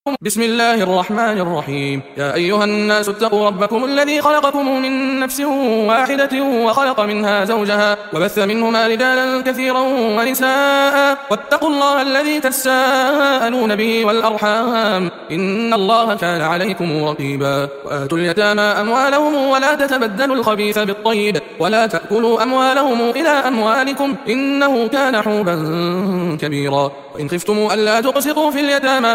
بسم الله الرحمن الرحيم. يا أيها الناس اتقوا ربكم الذي خلقكم من نفس واحدة وخلق منها زوجها وبث منهما رجالا كثيرا ونساء واتقوا الله الذي تساءلون به والأرحام إن الله كان عليكم رقيبا. وآتوا اليتامى أموالهم ولا تتبدلوا الخبيث بالطيب ولا تأكلوا أموالهم إلى أموالكم إنه كان حوبا كبيرا. وإن خفتم ألا تقسطوا في اليتامى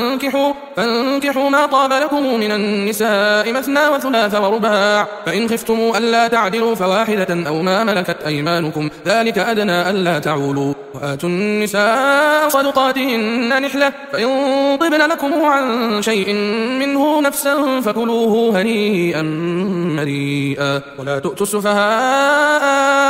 فانكحوا ما طاب لكم من النساء مثنى وثلاث ورباع، فإن خفتم ألا تعدلوا فواحدة أو ما ملكت أيمانكم ذلك أدنى ألا تعولوا. وآتوا النساء صدقاتهن نحلة، فإن طبن لكم عن شيء منه نفسا فكلوه هنيئا مريئا. ولا تؤتوا السفهاء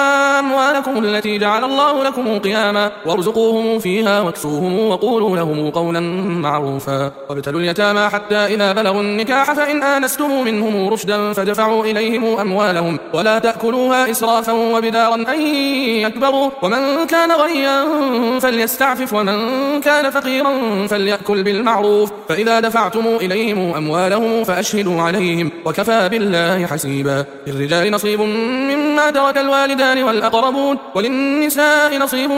أموالكم التي جعل الله لكم قياما وارزقوهم فيها واكسوهم وقولوا لهم قولا معروفا. وابتلوا اليتامى حتى إذا بلغوا النكاح فإن آنستم منهم رشدا فادفعوا إليهم أموالهم ولا تأكلوها إسرافا وبدارا أن يكبروا. ومن كان غنيا فليستعفف ومن كان فقيرا فليأكل بالمعروف. فإذا دفعتم إليهم أموالهم فأشهدوا عليهم وكفى بالله حسيبا. للرجال نصيب مما ترك الوالدان والأقربون وللنساء نصيب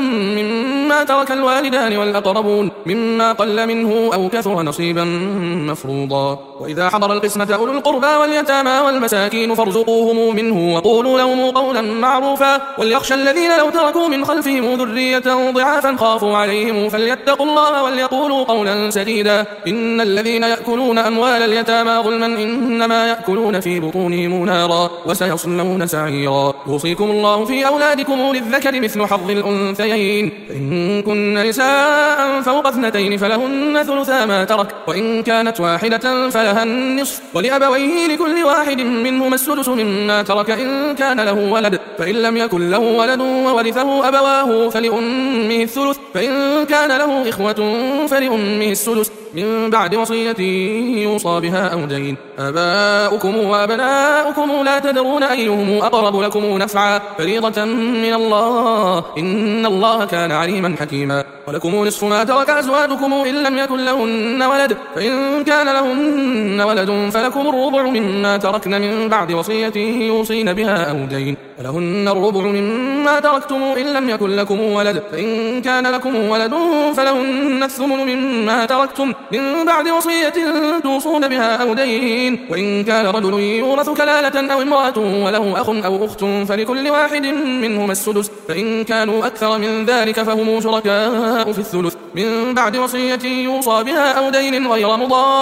مما ترك الوالدان والأقربون مما قل منه أو كثر نصيبا مفروضا. وإذا حضر القسمة أولو القربى واليتامى والمساكين فارزقوهم منه وقولوا لهم قولا معروفا. وليخشى الذين لو تركوا من خلفهم ذرية ضعافا خافوا عليهم فليتقوا الله وليقولوا قولا سديدا. إن الذين يأكلون أموال اليتامى ظلما إنما يأكلون في بطونهم نارا وسيصلون سعيرا. يوصيكم الله في أولادكم للذكر مثل حظ الأنثيين، فإن كن نساء فوق اثنتين فلهن ثلثا ما ترك، وإن كانت واحدة فلها النصف، ولأبويه لكل واحد منهما السدس مما ترك إن كان له ولد، فإن لم يكن له ولد وورثه أبواه فلأمه الثلث، فإن كان له إخوة فلأمه السدس من بعد وصية يوصى بها أو دين. آباؤكم وأبناؤكم لا تدرون أيهم أقرب لكم نفعا فريضة من الله إن الله كان عليما حكيما. ولكم نصف ما ترك أزواجكم إن لم يكن لهن ولد، فإن كان لهن ولد فلكم الربع مما تركن من بعد وصية يوصين بها أو دين. ولهن الربع مما تركتم إن لم يكن لكم ولد، فإن كان لكم ولد فلهن الثمن مما تركتم من بعد وصية توصون بها أو دين. وإن كان رجل يورث كلالة أو امرأة وله أخ أو أخت فلكل واحد منهما السدس، فإن كانوا أكثر من ذلك فهم شركاء في الثلث من بعد وصية يوصى بها أو دين غير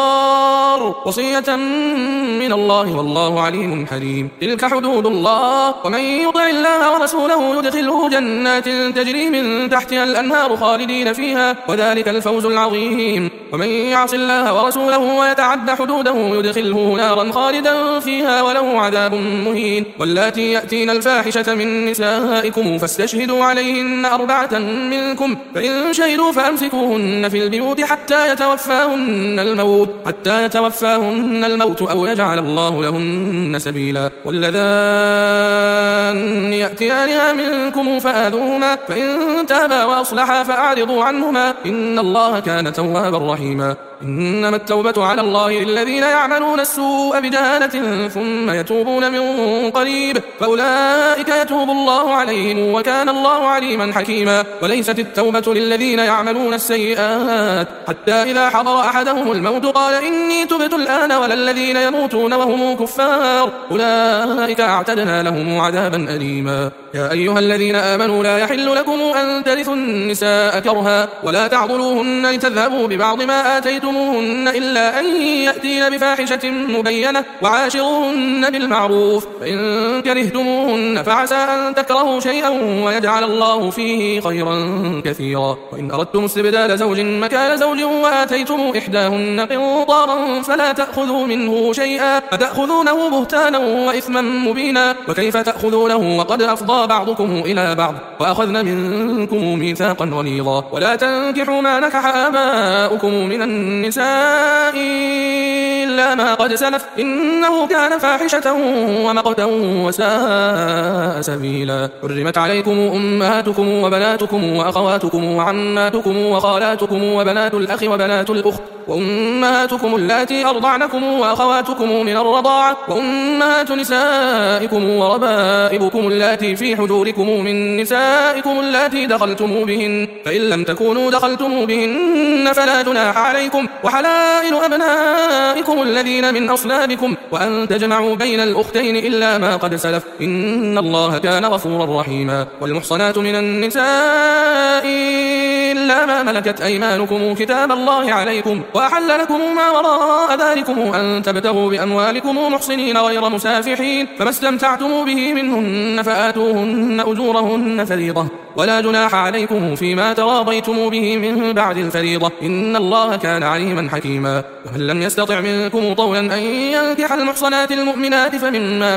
مضار، وصية من الله والله عليم حليم. تلك حدود الله، ومن يطع الله ورسوله يدخله جنات تجري من تحتها الأنهار خالدين فيها وذلك الفوز العظيم. ومن يعص الله ورسوله ويتعد حدوده يدخله نارا خالدا فيها وله عذاب مهين. واللاتي يأتين الفاحشة من نسائكم فاستشهدوا عليهن 4 منكم، فإن شهدوا فأمسكوهن في البيوت حتى يتوفاهن الموت أو يجعل الله لهن سبيلا. واللذان يأتيانها منكم فآذوهما، فإن تابا وأصلحا فأعرضوا عنهما إن الله كان توابا رحيما. إنما التوبة على الله للذين يعملون السوء بجهالة ثم يتوبون من قريب فأولئك يتوب الله عليهم وكان الله عليما حكيما. وليست التوبة للذين يعملون السيئات حتى إذا حضر أحدهم الموت قال إني تبت الآن ولا الذين يموتون وهم كفار أولئك أعتدنا لهم عذابا أليما. يا أيها الذين آمنوا لا يحل لكم أن ترثوا النساء كرها ولا تعضلوهن لتذهبوا ببعض ما آتيتموهن إلا أن يأتين بفاحشة مبينة وعاشروهن بالمعروف، فإن كرهتموهن فعسى أن تكرهوا شيئا ويجعل الله فيه خيرا كثيرا. وإن أردتم استبدال زوج مكان زوج وآتيتم إحداهن قنطارا فلا تأخذوا منه شيئا فتأخذونه بهتانا وإثما مبينا. وكيف تأخذونه وقد أفضى بعضكم إلى بعض وأخذن منكم ميثاقا غليظا. ولا تنكحوا ما نكح آباؤكم من النساء إلا ما قد سلف إنه كان فاحشة ومقتا وساء سبيلا. حرمت عليكم أمهاتكم وبناتكم وأخواتكم وعماتكم وخالاتكم وبنات الأخ وبنات الأخت وأمهاتكم اللاتي أرضعنكم وأخواتكم من الرضاعة وأمهات نسائكم وربائبكم اللاتي في حجوركم من نسائكم اللاتي دخلتم بهن، فإن لم تكونوا دخلتم بهن فلا جناح عليكم، وحلائل أبنائكم الذين من أصلابكم، وأن تجمعوا بين الأختين إلا ما قد سلف، إن الله كان غفورا رحيما. والمحصنات من النساء إلا ما ملكت أيمانكم كتاب الله عليكم، وأحل لكم ما وراء ذلكم أن تبتغوا بأموالكم محصنين غير مسافحين، فما استمتعتم به منهن فآتوهن أجورهن فريضة، ولا جناح عليكم فيما تراضيتم به من بعد الفريضة، إن الله كان عليما حكيما. ومن لم يستطع منكم طولا أن ينكح المحصنات المؤمنات فمما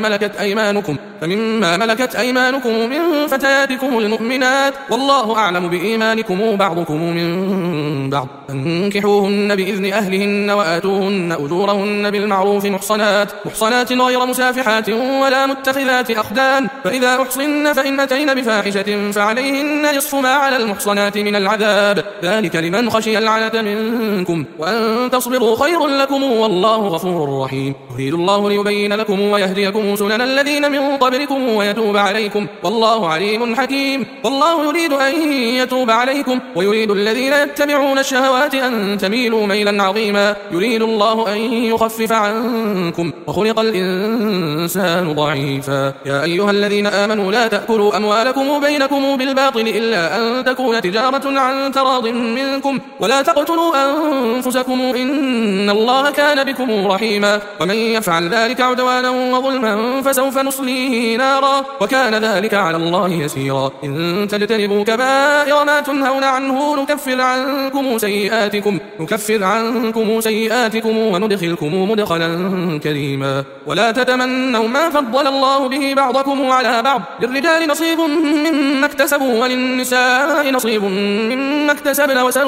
ملكت أيمانكم من فتياتكم المؤمنات، والله أعلم بإيمانكم بعضكم من بعض، فانكحوهن بإذن أهلهن وآتوهن أجورهن بالمعروف محصنات غير مسافحات ولا متخذات أخدان، فإذا أحصن فإن أتين بفاحشة فعليهن نصف ما على المحصنات من العذاب، ذلك لمن خشي العنة منكم، وأن تصبروا خير لكم والله غفور رحيم. يريد الله ليبين لكم ويهديكم سنن الذين من قبلكم ويتوب عليكم، والله عليم حكيم. والله يريد أن يتوب عليكم ويريد الذين يتبعون الشهوات أن تميلوا ميلا عظيما، يريد الله أن يخفف عنكم وخلق الإنسان ضعيفا. يا أيها الذين آمنوا لا تأكلوا أموالكم بينكم بالباطل إلا أن تكون تجارة عن تراض منكم، ولا تقتلوا أنفسكم إن الله كان بكم رحيما، ومن يفعل ذلك عدوانا وظلما فسوف نصليه نارا وكان ذلك على الله يسيرا. إن تجتنبوا كبائر ما تنهون عنه نكفر عنكم سيئاتكم وندخلكم مدخلا كريما. ولا تتمنوا ما فضل الله به بعضكم على بعض، للرجال نصيب مما اكتسبوا وللنساء نصيب مما اكتسبن، وسلوا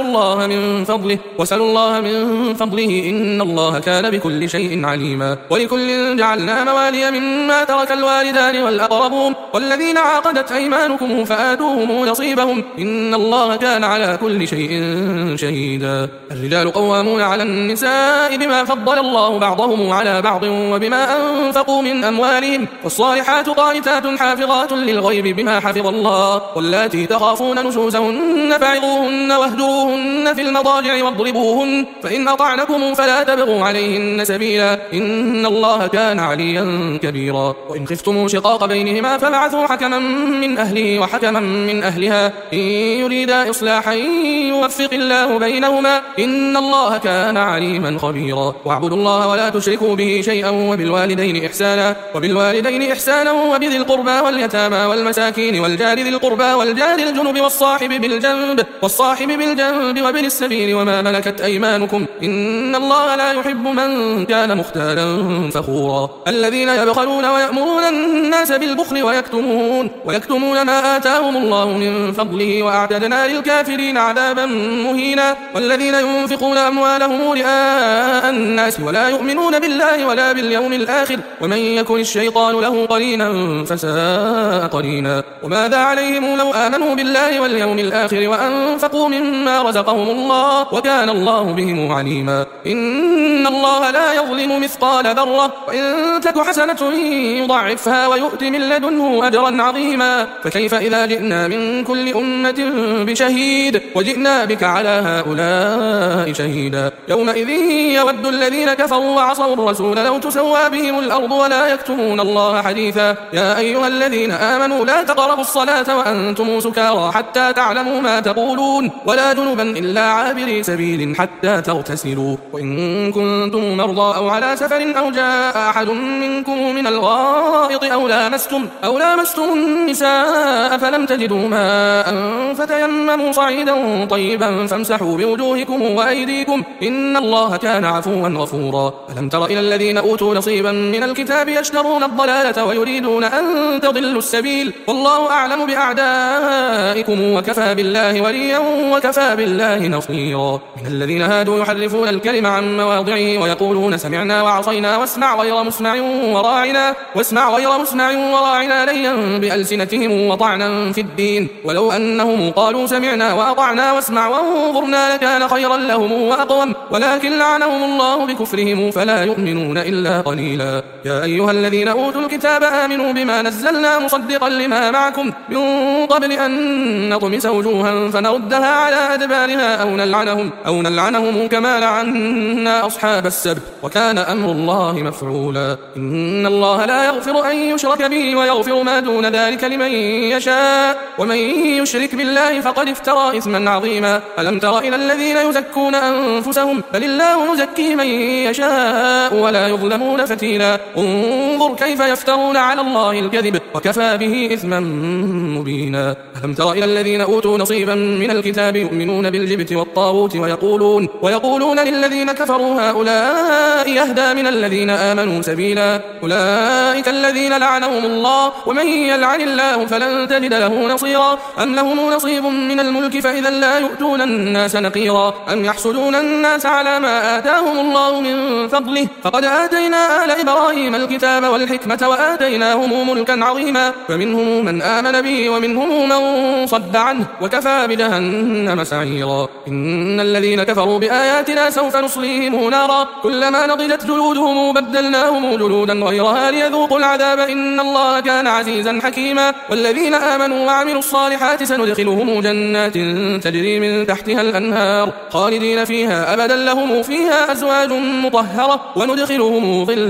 الله من فضله إن الله كان بكل شيء عليما. ولكل جعلنا موالي مما ترك الوالدان والأقربون والذين عقدت أيمانكم فآتوهم نصيبهم إن الله كان على كل شيء شهيدا. الرجال قوامون على النساء بما فضل الله بعضهم على بعض وبما أنفقوا من أموالهم، والصالحات قانتات حافظات للغيب بما حفظ الله، واللاتي تخافون نشوزهن فعظوهن واهجروهن في المضاجع واضربوهن، فإن أطعنكم فلا تبغوا عليهن سبيلا إن الله كان عليا كبيرا. وإن خفتم شقاق بينهما فبعثوا حكما من أهله وحكما من أهلها إن يريدا إصلاحا يوفق الله بينهما إن الله كان عليما خبيرا. واعبدوا الله ولا تشركوا به شيئا وبالوالدين إحسانا وبذي القربى واليتامى والمساكين والجار ذي القربى والجار الجنب والصاحب بالجنب وابن السبيل وما ملكت أيمانكم إن الله لا يحب من كان مختالا فخورا. الذين يبخلون ويأمرون الناس بالبخل ويكتمون ما آتاهم الله من فضله وأعتدنا للكافرين عذابا مهينا. والذين ينفقون أموالهم رئاء الناس ولا يؤمنون بالله ولا باليوم الآخر ومن يكن الشيطان له قرينا فساء قرينا. وماذا عليهم لو آمنوا بالله واليوم الآخر وأنفقوا مما رزقهم الله وكان الله بهم عليما. إن الله لا يظلم مثقال ذرة وإن تك حسنة يضعفها ويؤت من لدنه أجرا عظيما. فكيف إذا جئنا من كل أمة بشهيد وجئنا بك على هؤلاء شهيدا. يومئذ يود الذين كفروا وعصوا الرسول لو تسوى بهم الأرض ولا يكتمون الله حديثا. يا أيها الذين آمنوا لا تقربوا الصلاة وأنتم سكارى حتى تعلموا ما تقولون ولا جنبا إلا عابري سبيل حتى تغتسلوا وإن كنتم مرضى أو على سفر أو جاء أحد منكم من الغائط أو لامستم النساء فلم تجدوا ماء فتيمموا صعيدا طيبا فامسحوا بوجوهكم وأيديكم إن الله كان عفوا غفورا. ألم تر إلى الذين أوتوا نصيبا من الكتاب يشترون الضلالة ويريدون أن تضلوا السبيل والله أعلم بأعدائكم وكفى بالله وليا وكفى بالله نصيرا. من الذين هادوا يحرفون الكلم عن مواضعه ويقولون سمعنا وعصينا واسمع غير مسمع واسمع وراعنا ليا بألسنتهم وطعنا في الدين، ولو أنهم قالوا سمعنا وأطعنا واسمع وانظرنا لكان خيرا لهم وأقوم، ولكن لعنهم الله بكفرهم فلا يؤمنون إلا قليلا. يا أيها الذين أوتوا الكتاب آمنوا بما نزلنا مصدقا لما معكم من قبل أن نطمس وجوها فنردها على أدبارها أو نلعنهم كما لعنا أصحاب السبت وكان أمر الله مفعولا. إن الله لا يغفر أن يشرك به ويغفر ما دون ذلك لمن يشاء، ومن يشرك بالله فقد افترى إثما عظيما. ألم تر إلى الذين يزكون أنفسهم بل الله يزكي من يشاء ولا يظلمون فتيلا. انظر كيف يفترون على الله الكذب وكفى به إثما مبينا. ألم تر إلى الذين أوتوا نصيبا من الكتاب يؤمنون بالجبت والطاغوت ويقولون للذين كفروا هؤلاء يهدى من الذين آمنوا سبيلا. أولئك الذين لعنهم الله ومن يلعن الله فلن تجد له نصيرا. أم لهم نصيب من الملك فإذا لا يؤتون الناس نقيرا. أم يحسدون الناس على ما آتاهم الله من فضله فقد آتينا آل إبراهيم الكتاب والحكمة وآتيناهم ملكا عظيما. فمنهم من آمن به ومنهم من صد عنه وكفى بجهنم سعيرا. إن الذين كفروا بآياتنا سوف نصليهم نارا كلما نضجت جلودهم بدلناهم جلودا غيرها ليذوقوا العذاب إن الله كان عزيزا حكيما. والذين آمنوا وعملوا الصالحات سندخلهم جنات تجري من تحتها الأنهار خالدين فيها أبدا لهم فيها أزواج مطهرة وندخلهم ظلا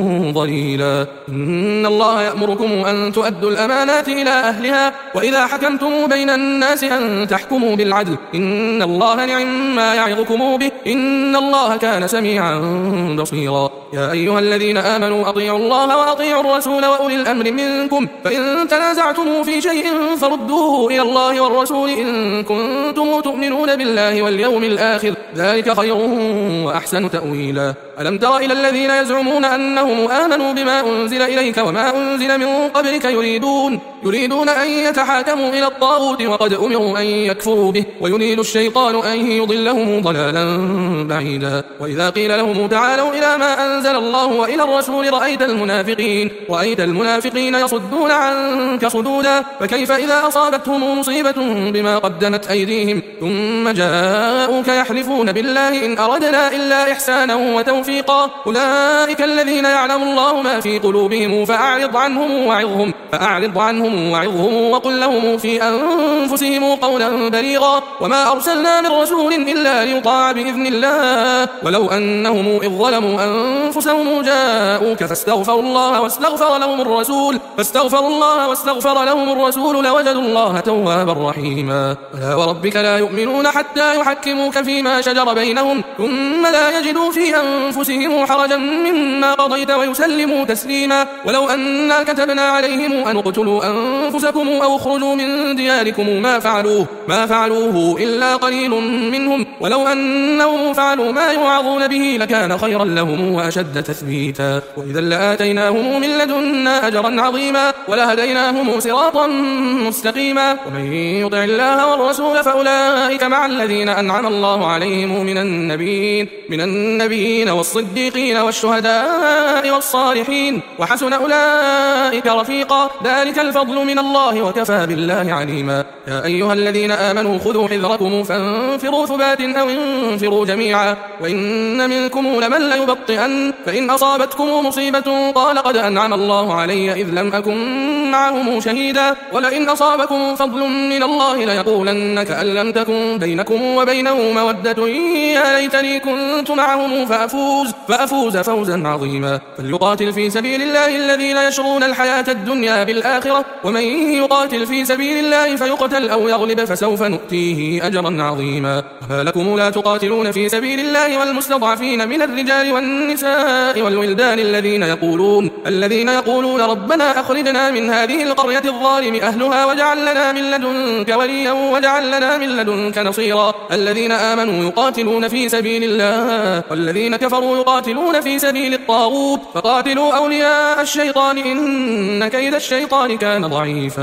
ظليلا. إن الله يأمركم أن تؤدوا الأمانات إلى أهلها وإذا حكمتم بين الناس أن تحكموا بالعدل إن الله نعم ما يعظكم به إن الله كان سميعا بصيرا. يا أيها الذين آمنوا أطيعوا الله وأطيعوا الرسول وأولي الأمر منكم فإن تنازعتم في شيء فردوه إلى الله والرسول إن كنتم تؤمنون بالله واليوم الآخر ذلك خير وأحسن تأويلا. ألم تر إلى الذين يزعمون أنهم آمنوا بما أنزل إليك وما أنزل من قبلك يريدون أن يتحاكموا إلى الطاغوت وقد أمروا أن يكفروا به ويريد الشيطان أن يضلهم ضلالا بعيدا. وإذا قيل لهم تعالوا إلى ما أنزل الله وإلى الرسول رأيت المنافقين يصدون عنك صدودا. فكيف إذا أصابتهم مصيبة بما قدمت أيديهم ثم جاءوك يحلفون بالله إن أردنا إلا إحسانا وتوفيقا أولئك الذين يعلم الله ما في قلوبهم فأعرض عنهم وعظهم وقل لهم في أنفسهم قولا بليغا. وما أرسلنا من رسول إلا ليطاع بإذن الله ولو أنهم إذ ظلموا أنفسهم جاءوك فاستغفروا الله واستغفر لهم الرسول لوجدوا الله توابا رحيما. فلا وربك لا يؤمنون حتى يحكموك فيما شجر بينهم ثم لا يجدوا في أنفسهم حرجا مما قضيت ويسلموا تسليما. ولو أنا كتبنا عليهم أن اقتلوا أنفسكم أو اخرجوا من دياركم ما فعلوه إلا قليل منهم ولو أنهم فعلوا ما يوعظون به لكان خيرا لهم وأشد تثبيتا. وإذا لآتيناهم من لدنا أجرا عظيما ولهديناهم صراطا مستقيما. ومن يطع الله والرسول فأولئك مع الذين أنعم الله عليهم من النبيين والصديقين والشهداء والصالحين وحسن أولئك رفيقا ذلك الفضل من الله وكفى بالله عليما. يا أيها الذين آمنوا خذوا حذركم فانفروا ثبات أو انفروا جميعا وإن منكم لمن ليبطئن فإن أصابتكم مصيبة قال قد أنعم الله علي إذ لم أكن معهم شهيدا ولئن أصابكم فضل من الله ليقولن كأن لم تكن بينكم وبينه مودة يا ليتني كنت معهم فأفوز فوزا عظيما. فليقاتل في سبيل الله الذين يشرون الحياة الدنيا بالآخرة ومن يقاتل في سبيل الله فيقتل أو يغلب فسوف نؤتيه أجرا عظيما. ما لكم لا تقاتلون في سبيل الله والمستضعفين من الرجال والنساء والولدان الذين يقولون ربنا أخرجنا من هذه القرية الظالم أهلها واجعل لنا من لدنك وليا واجعل لنا من لدنك نصيرا. الذين آمنوا يقاتلون في سبيل الله والذين كفروا يقاتلون في سبيل الطاغوت فقاتلوا أولياء الشيطان إن كيد الشيطان كان ضعيفا.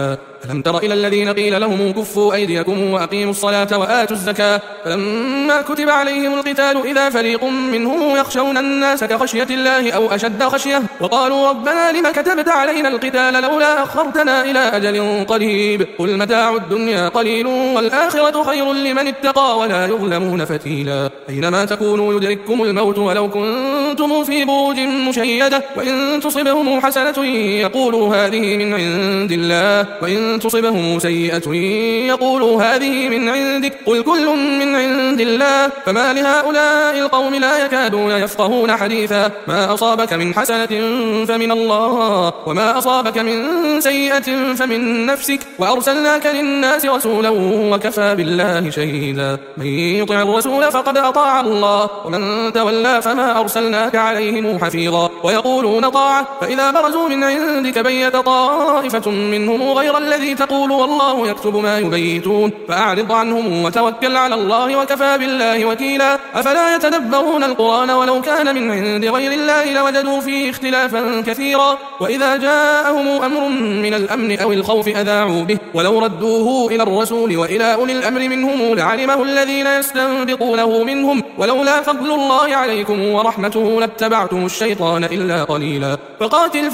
ألم تر إلى الذين قيل لهم كفوا أيديكم وأقيموا الصلاة وآتوا الزكاة فلما كتب عليهم القتال إذا فريق منهم يخشون الناس كخشية الله أو أشد خشية وقالوا ربنا لم كتبت علينا القتال لولا أخرتنا إلى أجل قريب قل متاع الدنيا قليل والآخرة خير لمن اتقى ولا يظلمون فتيلا أينما تكونوا يدرككم الموت ولو كنتم في بروج مشيدة وإن تصبهم حسنة يقولوا هذه من عند الله وإن تصبهم سيئة يقولوا هذه من عندك قل كل من عند الله فما لهؤلاء القوم لا يكادون يفقهون حديثا ما أصابك من حسنة فمن الله وما أصابك من سيئة فمن نفسك وأرسلناك للناس رسولا وكفى بالله شهيدا من يطع الرسول فقد أطاع الله ومن تولى فما أرسلناك عليهم حفيظا ويقولون طاعة فإذا برزوا من عندك بيت طائفة منهم غير الذي تقول والله يكتب ما يبيتون فأعرض عنهم وتوكل على الله وكفى بالله وكيلا أفلا يتدبرون القرآن ولو كان من عند غير الله لوجدوا فيه اختلافا كثيرا وإذا جاءهم أمر من الأمن أو الخوف أذاعوا به ولو ردوه إلى الرسول وإلى أولي الأمر منهم لعلمه الذين يستنبطونه منهم ولولا فضل الله عليكم ورحمته لاتبعتم الشيطان إلا قليلا فقاتل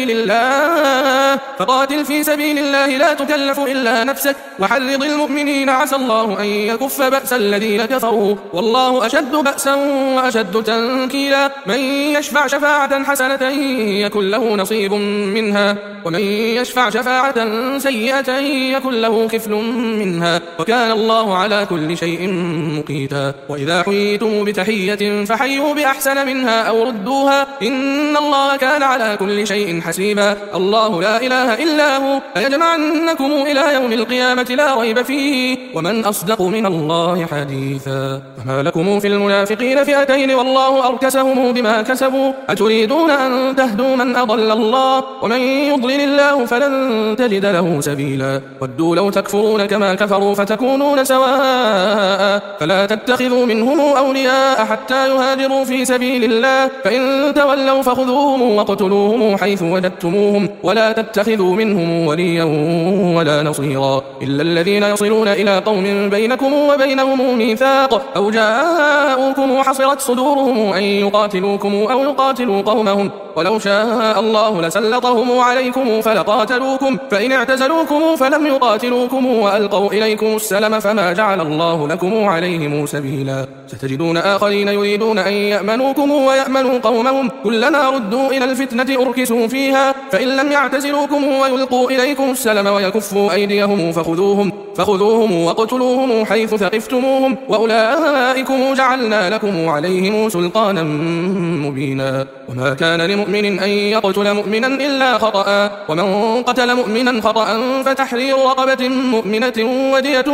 في سبيل الله لا تكلف إلا نفسك وحرض المؤمنين عسى الله أن يكف بأس الذين كفروا والله أشد بأسا وأشد تنكيلا من يشفع شفاعة حسنة يكن له نصيب منها ومن يشفع شفاعة سيئة يكن له كفل منها وكان الله على كل شيء مقيتا وإذا حييتم بتحية فحيوا بأحسن منها أو ردوها إن الله كان على كل شيء حسيبا الله لا إله إلا هو ليجمعنكم إلى يوم القيامة لا ريب فيه ومن أصدق من الله حديثا وما لكم في المنافقين فئتين والله أركسهم بما كسبوا أتريدون أن تهدوا من أضل الله ومن يضلل الله فلن تجد له سبيلا ودوا لو تكفرون كما كفروا فتكونون سواء فلا تتخذوا منهم أولياء حتى يهاجروا في سبيل الله فإن تولوا فخذوهم واقتلوهم حيث وجدتموهم ولا تتخذوا منهم وليا ولا نصيرا إلا الذين يصلون إلى قوم بينكم وبينهم ميثاق أو جاءوكم حصرت صدورهم أن يقاتلوكم أو يقاتلوا قومهم ولو شاء الله لسلطهم عليكم فلقاتلوكم فإن اعتزلوكم فلم يقاتلوكم وألقوا إليكم السلم فما جعل الله لكم عليهم سبيلا ستجدون آخرين يريدون أن يأمنوكم ويأمنوا قومهم كلما ردوا إلى الفتنة أركسوا فيها فإن لم يعتزلوكم ويلقوا إليكم السلم ويكفوا أيديهم فخذوهم واقتلوهم حيث ثقفتموهم وأولئكم جعلنا لكم عليهم سلطانا مبينا وما كان لمؤمن أن يقتل مؤمنا إلا خطأ ومن قتل مؤمنا خطأ فتحرير رقبة مؤمنة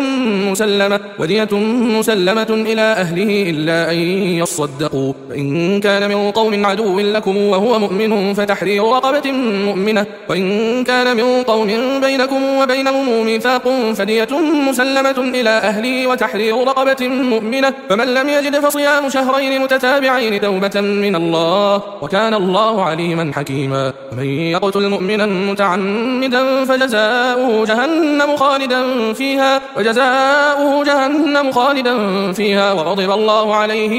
ودية مسلمة إلى أهله إلا أن يصدقوا فإن كان من قوم عدو لكم وهو مؤمن فتحرير رقبة مؤمنة وإن كان من قوم بينكم وبينهم ميثاق فدية مسلمة إلى أهله وتحرير رقبة مؤمنة فمن لم يجد فصيام شهرين متتابعين توبة من الله وكان الله عليما حكيما ومن يقتل مؤمنا متعمدا فجزاؤه جهنم خالدا فيها وغضب الله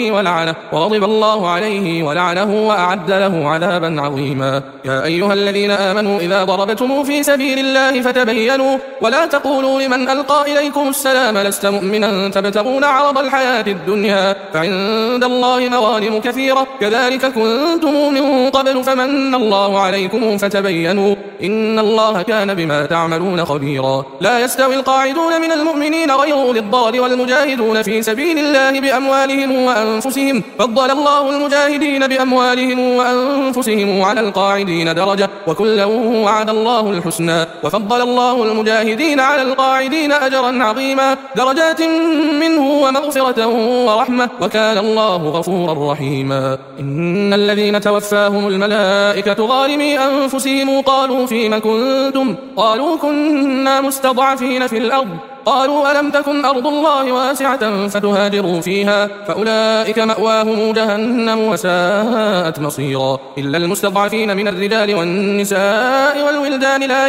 عليه ولعنه وأعد له عذابا عظيما يا أيها الذين آمنوا إذا ضربتم في سبيل الله فتبينوا ولا تقولوا لمن ألقى إليكم السلام لست مؤمنا تبتغون عرض الحياة الدنيا فعند الله مغانم كثيرة كذلك كنتم من قبل فمن الله عليكم فتبينوا إن الله كان بما تعملون خبيرا لا يستوي القاعدون من المؤمنين غير أولي الضرر والمجاهدون في سبيل الله بأموالهم وأنفسهم فضل الله المجاهدين بأموالهم وأنفسهم على القاعدين درجة وكلا وعد الله الحسنى وفضل الله المجاهدين على القاعدين أجرا عظيما درجات منه ومغفرة ورحمة وكان الله غفورا رحيما إن الذين توفاهم الملائكة ظالمي أنفسهم قالوا فيما كنتم قالوا كنا مستضعفين في الأرض قالوا ألم تكن أرض الله واسعة فتهاجروا فيها فأولئك مأواهم جهنم وساءت مصيرا إلا المستضعفين من الرجال والنساء والولدان لا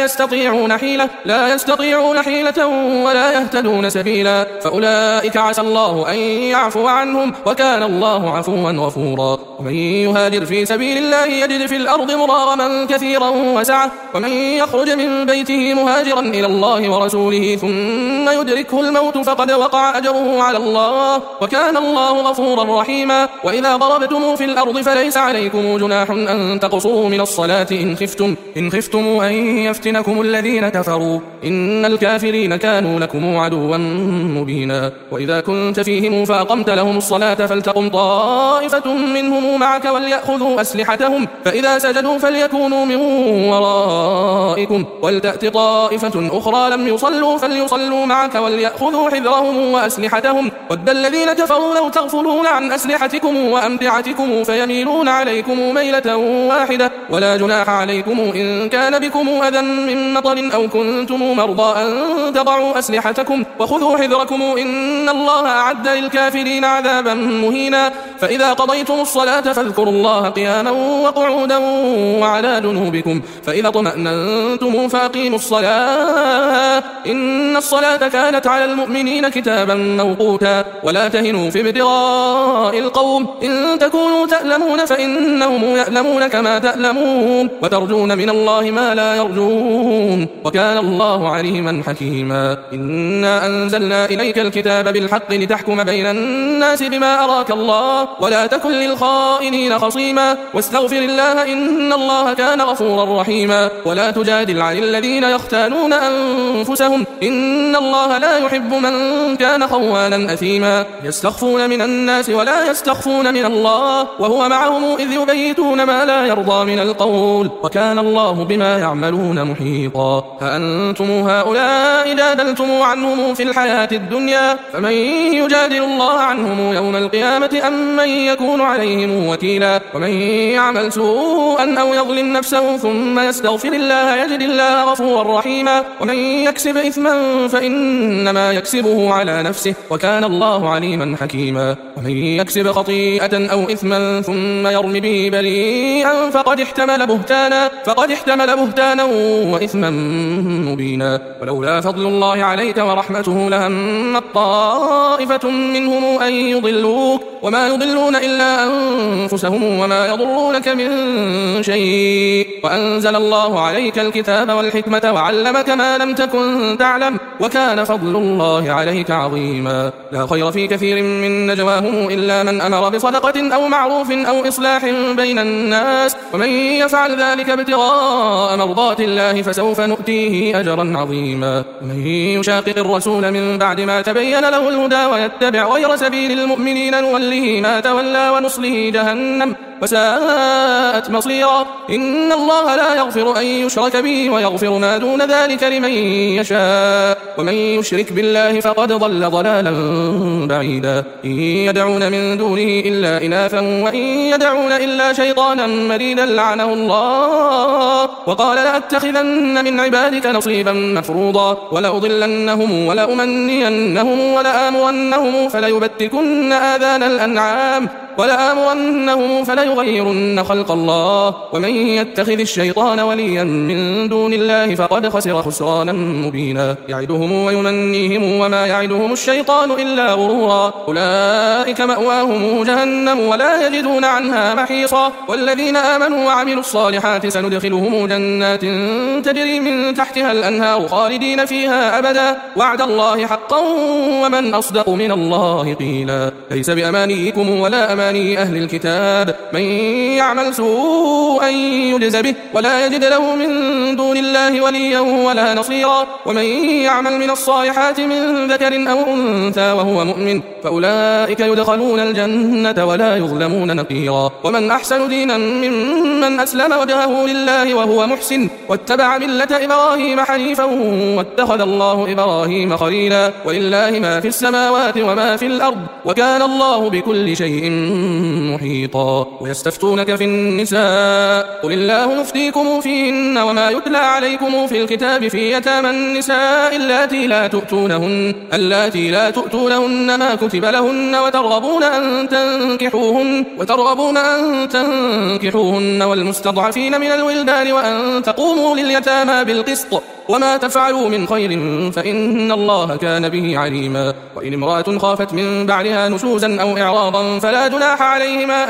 يستطيعون حيلة ولا يهتدون سبيلا فأولئك عسى الله أن يعفو عنهم وكان الله عفوا غفورا ومن يهاجر في سبيل الله يجد في الأرض مراغما كثيرا وسعة ومن يخرج من بيته مهاجرا إلى الله ورسوله ثم يدركه الموت فقد وقع أجره على الله وكان الله غفورا رحيما وإذا ضربتم في الأرض فليس عليكم جناح أن تقصروا من الصلاة إن خفتم أن يفتنكم الذين كفروا إن الكافرين كانوا لكم عدوا مبينا وإذا كنت فيهم فأقمت لهم الصلاة فلتقم طائفة منهم معك وليأخذوا أسلحتهم فإذا سجدوا فليكونوا من ورائكم ولتأت طائفة أخرى لم يصلوا فليصلوا معك وليأخذوا حذرهم وأسلحتهم ود الذين كفروا لو تغفلون عن أسلحتكم وأمتعتكم فيميلون عليكم ميلة واحدة ولا جناح عليكم إن كان بكم أذى من مطر أو كنتم مرضى أن تضعوا أسلحتكم وخذوا حذركم إن الله أعد للكافرين عذابا مهينا فإذا قضيتم الصلاة فاذكروا الله قياما وقعودا وعلى جنوبكم فإذا اطمأننتم فأقيموا الصلاة إن الصلاة كانت على المؤمنين كتابا موقوتا ولا تهنوا في ابتغاء القوم إن تكونوا تألمون فإنهم يألمون كما تألمون وترجون من الله ما لا يرجون وكان الله عليما حكيما إنا أنزلنا إليك الكتاب بالحق لتحكم بين الناس بما أراك الله ولا تكن للخائنين خصيما واستغفر الله إن الله كان غفورا رحيما ولا تجادل عن الذين يختانون أنفسهم إن الله لا يحب من كان خوانا أثيما يستخفون من الناس ولا يستخفون من الله وهو معهم إذ يبيتون ما لا يرضى من القول وكان الله بما يعملون محيطا فأنتم هؤلاء جادلتم عنهم في الحياة الدنيا فمن يجادل الله عنهم يوم القيامة أم من يكون عليهم وكيلا ومن يعمل سوءا أو يظلم نفسه ثم يستغفر الله يجد الله غفورا رحيما ومن يكسب إثما فإنما يكسبه على نفسه وكان الله عليما حكيما ومن يكسب خطيئة أو إثما ثم يرم به بريئا فقد احتمل بهتانا وإثما مبينا ولولا فضل الله عليك ورحمته لهمت طائفة منهم أن يضلوك وما يضلون إلا أنفسهم وما يضرونك من شيء وأنزل الله عليك الكتاب والحكمة وعلمك ما لم تكن تعلم وكان فضل الله عليك عظيما لا خير في كثير من نجواهم إلا من أمر بصدقة أو معروف أو إصلاح بين الناس ومن يفعل ذلك ابتغاء مرضات الله فسوف نؤتيه أجرا عظيما ومن يشاقق الرسول من بعد ما تبين له الهدى ويتبع غير سبيل المؤمنين نوله ما تولى ونصله جهنم وساءت مصيرا إن الله لا يغفر أن يشرك به ويغفر ما دون ذلك لمن يشاء ومن يشرك بالله فقد ضل ضلالا بعيدا إن يدعون من دونه إلا إناثا وإن يدعون إلا شيطانا مريدا لعنه الله وقال لأتخذن من عبادك نصيبا مفروضا ولأضلنهم ولأمنينهم ولآمرنهم فليبتكن آذان الأنعام ولآمرنهم فليغيرن خلق الله ومن يتخذ الشيطان وليا من دون الله فقد خسر خسرانا مبينا يعدهم ويمنيهم وما يعدهم الشيطان إلا غرورا أولئك مأواهم جهنم ولا يجدون عنها محيصا والذين آمنوا وعملوا الصالحات سندخلهم جنات تجري من تحتها الأنهار خالدين فيها أبدا وعد الله حقا ومن أصدق من الله قيلا ليس بأمانيكم ولا أماني أهل الكتاب من يعمل سوءا يجز به ولا يجد له من دون الله وليا ولا نصيرا ومن يعمل من الصالحات من ذكر أو أنثى وهو مؤمن فأولئك يدخلون الجنة ولا يظلمون نقيرا ومن أحسن دينا ممن أسلم وجهه لله وهو محسن واتبع ملة إبراهيم حنيفا واتخذ الله إبراهيم خليلا ولله ما في السماوات وما في الأرض وكان الله بكل شيء محيطا. ويستفتونك في النساء قل الله يفتيكم فيهن وما يتلى عليكم في الكتاب في يتامى النساء اللاتي لا تؤتونهن ما كتب لهن وترغبون أن تنكحوهن والمستضعفين من الولدان وأن تقوموا لليتامى بالقسط وما تفعلوا من خير فإن الله كان به عليما. وإن امرأة خافت من بعدها نشوزا أو إعراضا فلا جناح عليهما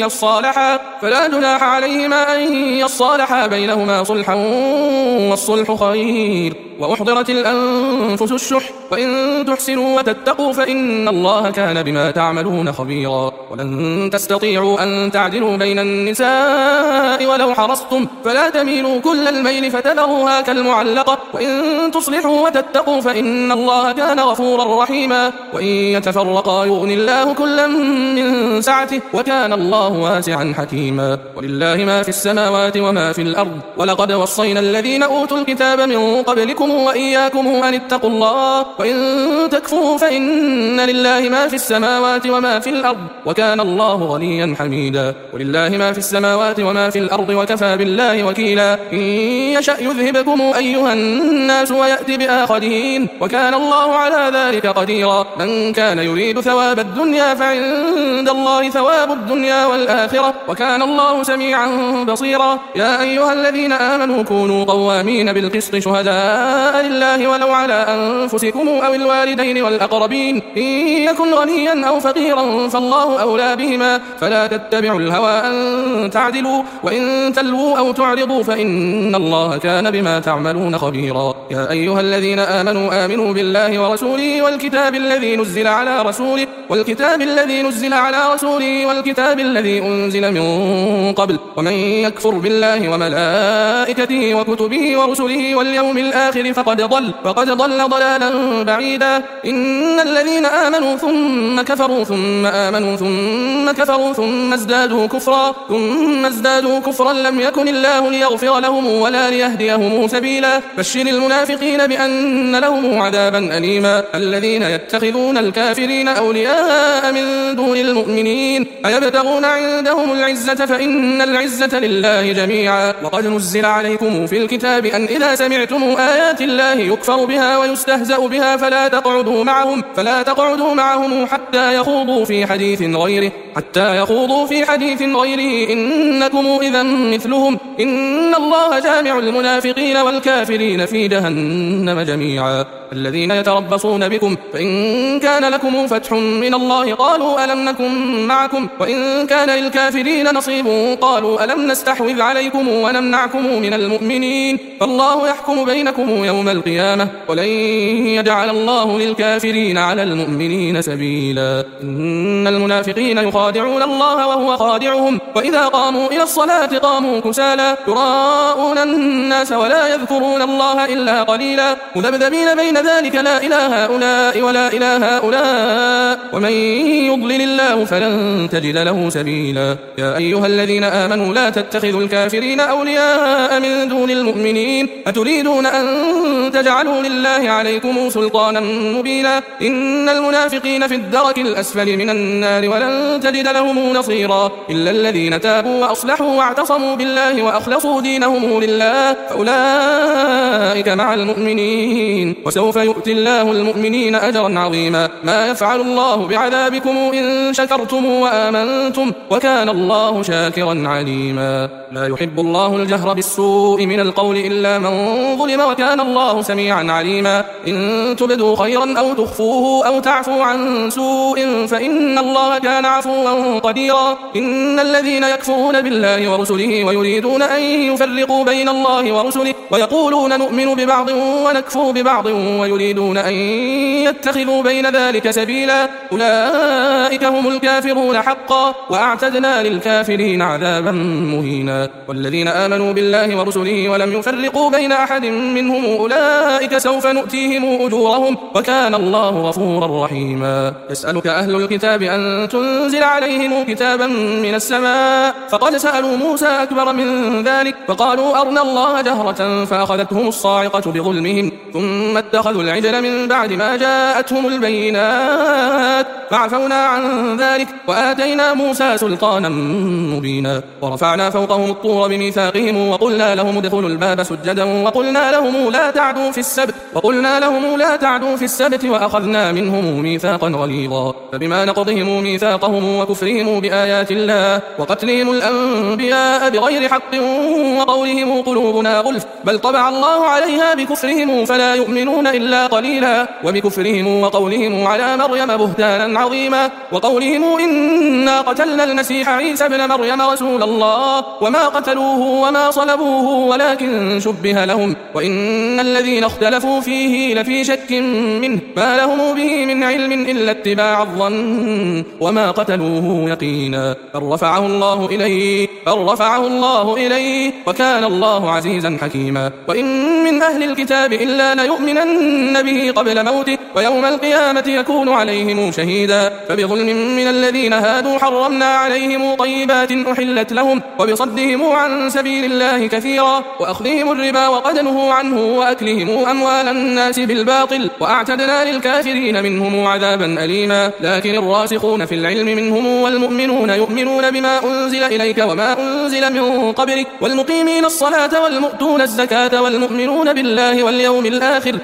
أن يصالحا بينهما صلحا والصلح خير. وأحضرت الأنفس الشح وإن تحسنوا وتتقوا فإن الله كان بما تعملون خبيرا. ولن تستطيعوا أن تعدلوا بين النساء ولو حرصتم فلا تميلوا كل الميل فتذروها كالمعلقة. وإن تصلحوا وتتقوا فإن الله كان غفورا رحيما. وإن يتفرقا يغن الله كلا من سعته وكان الله واسعا حكيما. ولله ما في السماوات وما في الأرض ولقد وصينا الذين أوتوا الكتاب من قبلكم وإياكم أن اتقوا الله وإن تكفروا فإن لله ما في السماوات وما في الأرض وكان الله غنيا حميدا. ولله ما في السماوات وما في الأرض وكفى بالله وكيلا. إن يشأ يذهبكم أيها الناس ويأتي بآخرين وكان الله على ذلك قديرا. من كان يريد ثواب الدنيا فعند الله ثواب الدنيا والآخرة وكان الله سميعا بصيرا. يا أيها الذين آمنوا كونوا قوامين بالقسط شهداء لله ولو على أنفسكم أو الوالدين والأقربين إن يكن غنيا أو فقيرا فالله أولى بهما فلا تتبعوا الهوى أن تعدلوا وإن تلووا أو تعرضوا فإن الله كان بما تعملون خبيرا. يا أيها الذين آمنوا بالله ورسوله والكتاب الذي نزل على رسوله والكتاب الذي أنزل من قبل ومن يكفر بالله وملائكته وكتبه ورسله واليوم الآخر فقد ضل ضلالا بعيدا. إن الذين آمنوا ثم كفروا ثم آمنوا ثم كفروا ثم ازدادوا كفرا لم يكن الله ليغفر لهم ولا ليهديهم سبيلا. بشر المنافقين بأن لهم عذابا أليما. الذين يتخذون الكافرين أولياء من دون المؤمنين أيبتغون عندهم العزة فإن العزة لله جميعا. وقد نزل عليكم في الكتاب أن إذا سمعتم آيات الله يكفر بها ويستهزأ بها فلا تقعدوا معهم حتى يخوضوا في حديث غيره إنكم إذا مثلهم إن الله جامع المنافقين والكافرين في جهنم جميعا. الذين يتربصون بكم فإن كان لكم فتح من الله قالوا ألم نكن معكم وإن كان للكافرين نصيب قالوا ألم نستحوذ عليكم ونمنعكم من المؤمنين فالله يحكم بينكم يوم القيامة ولن يجعل الله للكافرين على المؤمنين سبيلا. إن المنافقين يخادعون الله وهو خادعهم وإذا قاموا إلى الصلاة قاموا كسالى يراءون الناس ولا يذكرون الله إلا قليلا مذبذبين بين ذلك لا إله هؤلاء ولا إله هؤلاء ومن يضلل الله فلن تجد له سبيلا. يا أيها الذين آمنوا لا تتخذوا الكافرين أولياء من دون المؤمنين أتريدون أن تجعلوا لله عليكم سلطانا مبينا. إن المنافقين في الدرك الأسفل من النار ولن تجد لهم نصيرا إلا الذين تابوا وأصلحوا واعتصموا بالله وأخلصوا دينهم لله فأولئك مع المؤمنين وسوف يؤتي الله المؤمنين أجرا عظيما. ما يفعل الله بعذابكم إن شكرتم وآمنتم وكان الله شاكرا عليما. لا يحب الله الجهر بالسوء من القول إلا من ظلم وكان الله سميعا عليما. إن تبدوا خيرا أو تخفوه أو تعفوا عن سوء فإن الله كان عفوا قديرا. إن الذين يكفرون بالله ورسله ويريدون أن يفرقوا بين الله ورسله ويقولون نؤمن ببعض ونكفر ببعض ويريدون أن يتخذوا بين ذلك سبيلا أولئك هم الكافرون حقا وأعتدنا للكافرين عذابا مهينا. والذين آمنوا بالله ورسله ولم يفرقوا بين أحد منهم أولئك سوف نؤتيهم أجورهم وكان الله غفورا رحيما. يسألك أهل الكتاب أن تنزل عليهم كتابا من السماء فقد سألوا موسى أكبر من ذلك فقالوا أرنا الله جهرة فأخذتهم الصاعقة بظلمهم ثم اتخذوا اتخذوا العجل من بعد ما جاءتهم البينات فعفونا عن ذلك وآتينا موسى سلطانا مبينا ورفعنا فوقهم الطور بميثاقهم وقلنا لهم ادخلوا الباب سجدا وقلنا لهم لا تعدوا في السبت وأخذنا منهم ميثاقا غليظا فبما نقضهم ميثاقهم وكفرهم بآيات الله وقتلهم الأنبياء بغير حق وقولهم قلوبنا غلف بل طبع الله عليها بكفرهم فلا يؤمنون إلا قليلا وبكفرهم وقولهم على مريم بهتانا عظيما وقولهم إنا قتلنا المسيح عيسى ابن مريم رسول الله وما قتلوه وما صلبوه ولكن شبه لهم وإن الذين اختلفوا فيه لفي شك منه ما لهم به من علم إلا اتباع الظن وما قتلوه يقينا بل رفعه الله إليه وكان الله عزيزا حكيما وإن من أهل الكتاب إلا ليؤمنن به قبل موته ويوم القيامة يكون عليهم شهيدا فبظلم من الذين هادوا حرمنا عليهم طيبات أحلت لهم وبصدهم عن سبيل الله كثيرا وأخذهم الربا وقد نهوا عنه وأكلهم أموال الناس بالباطل وأعتدنا للكافرين منهم عذابا أليما لكن الراسخون في العلم منهم والمؤمنون يؤمنون بما أنزل إليك وما أنزل من قبلك والمقيمين الصلاة والمؤتون الزكاة والمؤمنون بالله واليوم الآخر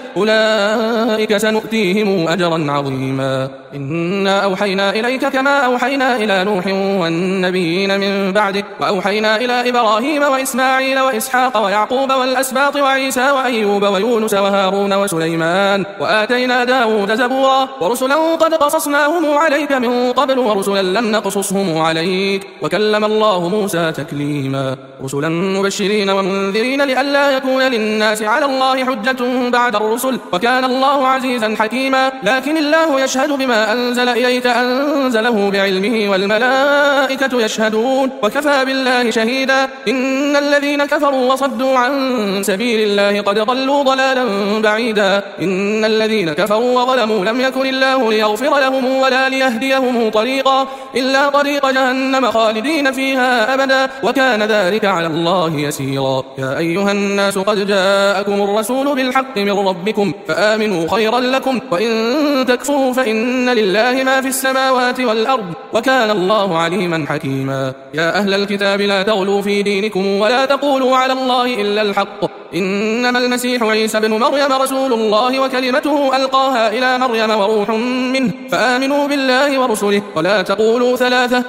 أولئك سنؤتيهم أجرا عظيما إنا أوحينا إليك كما أوحينا إلى نوح والنبيين من بعده وأوحينا إلى إبراهيم وإسماعيل وإسحاق ويعقوب والأسباط وعيسى وأيوب ويونس وهارون وسليمان وآتينا داود زبورا ورسلا قد قصصناهم عليك من قبل ورسلا لم نقصصهم عليك وكلم الله موسى تكليما رسلا مبشرين ومنذرين لئلا يكون للناس على الله حجة بعد الرسل وكان الله عزيزا حكيما لكن الله يشهد بما أنزل إليك أنزله بعلمه والملائكة يشهدون وكفى بالله شهيدا إن الذين كفروا وصدوا عن سبيل الله قد ضلوا ضلالا بعيدا إن الذين كفروا وظلموا لم يكن الله ليغفر لهم ولا ليهديهم طريقا إلا طريق جهنم خالدين فيها أبدا وكان ذلك على الله يسيرا يا أيها الناس قد جاءكم الرسول بالحق من ربكم فآمنوا خيرا لكم وإن تكفروا فإن لله ما في السماوات والأرض وكان الله عليما حكيما يا أهل الكتاب لا تغلوا في دينكم ولا تقولوا على الله إلا الحق إنما المسيح عيسى بن مريم رسول الله وكلمته ألقاها إلى مريم وروح منه فآمنوا بالله ورسله ولا تقولوا ثلاثة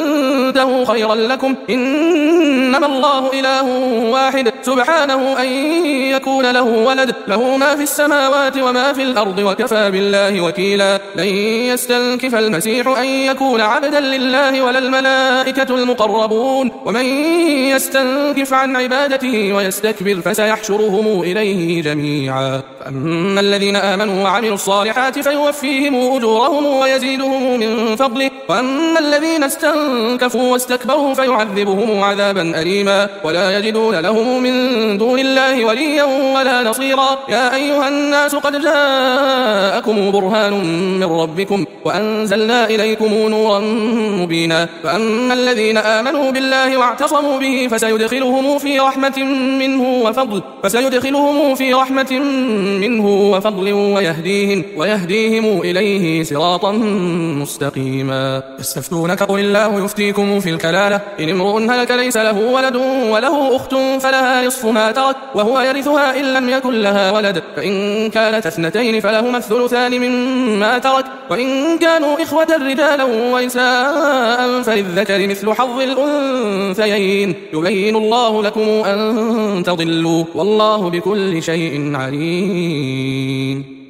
انتهوا خيرا لكم إنما الله إله واحد سبحانه أن يكون له ولد له ما في السماوات وما في الأرض وكفى بالله وكيلا لن يستنكف المسيح أن يكون عبدا لله ولا الملائكة المقربون ومن يستنكف عن عبادته ويستكبر فسيحشرهم إليه جميعا فأما الذين آمنوا وعملوا الصالحات فيوفيهم أجورهم ويزيدهم من فضله وأما الذين استنكفوا واستكبروا فيعذبهم عذابا أليما ولا يجدون لهم من دون الله وليا ولا نصيرا يا أيها الناس قد جاءكم برهان من ربكم وأنزلنا إليكم نورا مبينا فأما الذين آمنوا بالله واعتصموا به فسيدخلهم في رحمة منه وفضل ويهديهم إليه صراطا مستقيما يستفتونك قل الله يفتيكم في الكلالة إن امرؤ هلك ليس له ولد وله أخت فلها نصف ما ترك وهو يرثها إن لم يكن لها ولد فإن كانت اثنتين فلهما الثلثان مما ترك وإن كانوا إخوة رجالا ونساء فللذكر مثل حظ الأنثيين يبين الله لكم أن تضلوا والله بكل شيء عليم